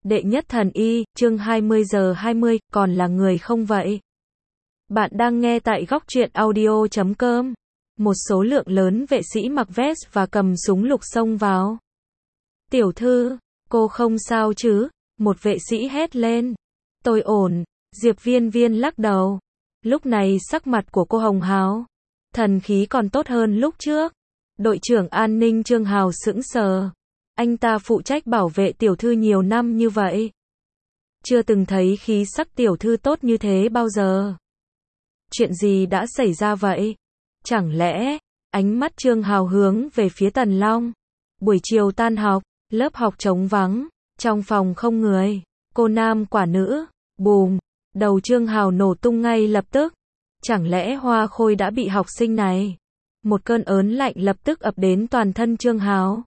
Đệ nhất thần y, chương 20 giờ 20, còn là người không vậy? Bạn đang nghe tại góc truyện audio.com. Một số lượng lớn vệ sĩ mặc vest và cầm súng lục xông vào. Tiểu thư, cô không sao chứ? Một vệ sĩ hét lên. Tôi ổn. Diệp Viên Viên lắc đầu. Lúc này sắc mặt của cô hồng hào. Thần khí còn tốt hơn lúc trước. Đội trưởng an ninh Trương Hào sững sờ. Anh ta phụ trách bảo vệ tiểu thư nhiều năm như vậy. Chưa từng thấy khí sắc tiểu thư tốt như thế bao giờ. Chuyện gì đã xảy ra vậy? Chẳng lẽ, ánh mắt Trương Hào hướng về phía Tần Long. Buổi chiều tan học, lớp học trống vắng, trong phòng không người, cô nam quả nữ, bùm, đầu Trương Hào nổ tung ngay lập tức. Chẳng lẽ Hoa Khôi đã bị học sinh này? Một cơn ớn lạnh lập tức ập đến toàn thân Trương Hào.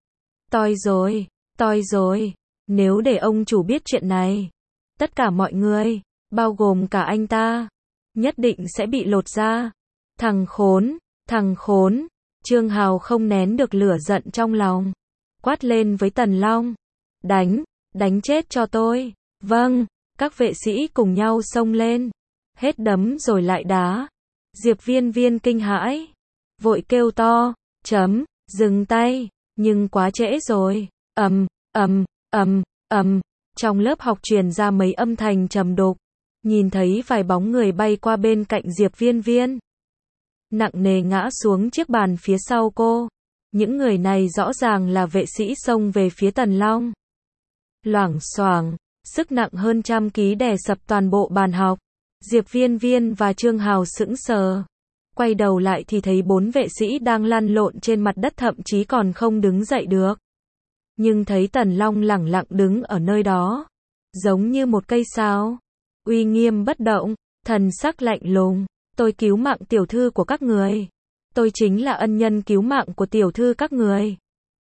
Toi rồi, nếu để ông chủ biết chuyện này, tất cả mọi người, bao gồm cả anh ta, nhất định sẽ bị lột da. Thằng khốn, Trương Hào không nén được lửa giận trong lòng, quát lên với Tần Long, đánh chết cho tôi. Vâng, các vệ sĩ cùng nhau xông lên, hết đấm rồi lại đá. Diệp Viên Viên kinh hãi, vội kêu to, dừng tay. Nhưng quá trễ rồi. Trong lớp học truyền ra mấy âm thanh trầm đục. Nhìn thấy vài bóng người bay qua bên cạnh Diệp Viên Viên. Nặng nề ngã xuống chiếc bàn phía sau cô. Những người này rõ ràng là vệ sĩ xông về phía Tần Long. Loảng xoảng, sức nặng hơn 100 ký đè sập toàn bộ bàn học. Diệp Viên Viên và Trương Hào sững sờ. Quay đầu lại thì thấy 4 vệ sĩ đang lăn lộn trên mặt đất, thậm chí còn không đứng dậy được. Nhưng thấy Tần Long lẳng lặng đứng ở nơi đó, giống như một cây sáo, uy nghiêm bất động, thần sắc lạnh lùng. Tôi cứu mạng tiểu thư của các người. Tôi chính là ân nhân cứu mạng của tiểu thư các người.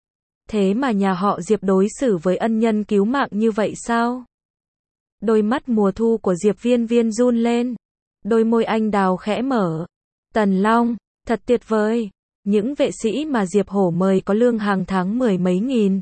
Thế mà nhà họ Diệp đối xử với ân nhân cứu mạng như vậy sao? Đôi mắt mùa thu của Diệp Viên Viên run lên. Đôi môi anh đào khẽ mở. Tần Long, thật tuyệt vời. Những vệ sĩ mà Diệp Hổ mời có lương hàng tháng 10 mấy nghìn.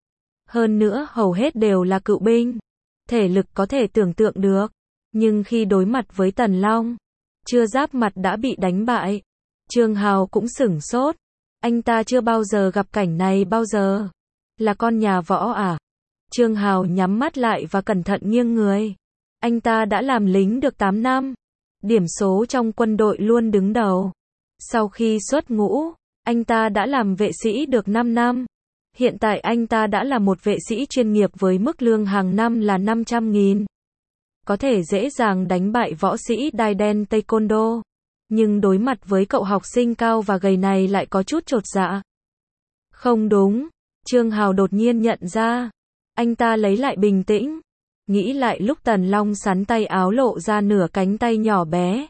Hơn nữa hầu hết đều là cựu binh. Thể lực có thể tưởng tượng được. Nhưng khi đối mặt với Tần Long, chưa giáp mặt đã bị đánh bại. Trương Hào cũng sửng sốt. Anh ta chưa bao giờ gặp cảnh này bao giờ. Là con nhà võ à? Trương Hào nhắm mắt lại và cẩn thận nghiêng người. Anh ta đã làm lính được 8 năm. Điểm số trong quân đội luôn đứng đầu. Sau khi xuất ngũ, anh ta đã làm vệ sĩ được 5 năm. Hiện tại anh ta đã là một vệ sĩ chuyên nghiệp với mức lương hàng năm là 500.000. Có thể dễ dàng đánh bại võ sĩ đai đen Taekwondo. Nhưng đối mặt với cậu học sinh cao và gầy này lại có chút chột dạ. Không đúng, Trương Hào đột nhiên nhận ra. Anh ta lấy lại bình tĩnh. Nghĩ lại lúc Tần Long sắn tay áo lộ ra nửa cánh tay nhỏ bé.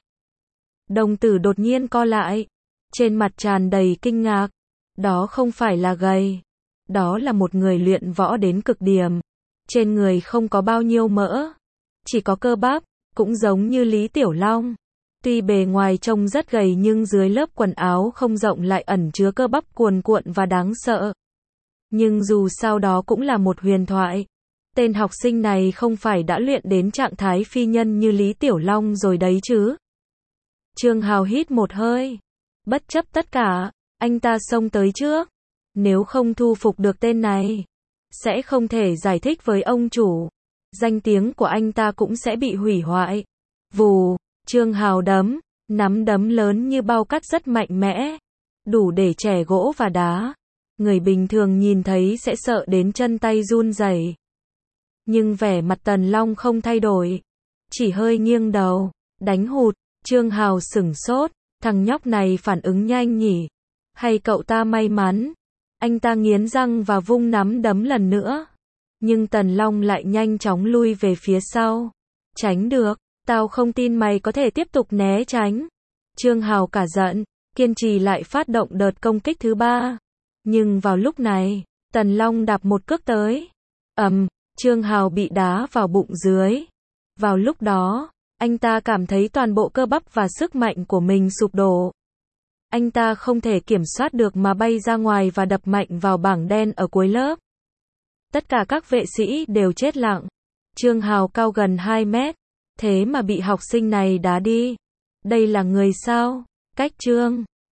Đồng tử đột nhiên co lại. Trên mặt tràn đầy kinh ngạc. Đó không phải là gầy. Đó là một người luyện võ đến cực điểm. Trên người không có bao nhiêu mỡ. Chỉ có cơ bắp. Cũng giống như Lý Tiểu Long. Tuy bề ngoài trông rất gầy nhưng dưới lớp quần áo không rộng lại ẩn chứa cơ bắp cuồn cuộn và đáng sợ. Nhưng dù sao đó cũng là một huyền thoại. Tên học sinh này không phải đã luyện đến trạng thái phi nhân như Lý Tiểu Long rồi đấy chứ? Trương Hào hít một hơi. Bất chấp tất cả, anh ta xông tới trước. Nếu không thu phục được tên này, sẽ không thể giải thích với ông chủ. Danh tiếng của anh ta cũng sẽ bị hủy hoại. Vù, Trương Hào nắm đấm lớn như bao cát rất mạnh mẽ. Đủ để chẻ gỗ và đá. Người bình thường nhìn thấy sẽ sợ đến chân tay run rẩy. Nhưng vẻ mặt Tần Long không thay đổi. Chỉ hơi nghiêng đầu. Đánh hụt. Trương Hào sửng sốt. Thằng nhóc này phản ứng nhanh nhỉ? Hay cậu ta may mắn? Anh ta nghiến răng và vung nắm đấm lần nữa. Nhưng Tần Long lại nhanh chóng lui về phía sau. Tránh được. Tao không tin mày có thể tiếp tục né tránh. Trương Hào cả giận. Kiên trì lại phát động đợt công kích thứ 3. Nhưng vào lúc này, Tần Long đạp một cước tới. Trương Hào bị đá vào bụng dưới. Vào lúc đó, anh ta cảm thấy toàn bộ cơ bắp và sức mạnh của mình sụp đổ. Anh ta không thể kiểm soát được mà bay ra ngoài và đập mạnh vào bảng đen ở cuối lớp. Tất cả các vệ sĩ đều chết lặng. Trương Hào cao gần 2 mét. Thế mà bị học sinh này đá đi. Đây là người sao? Cách Trương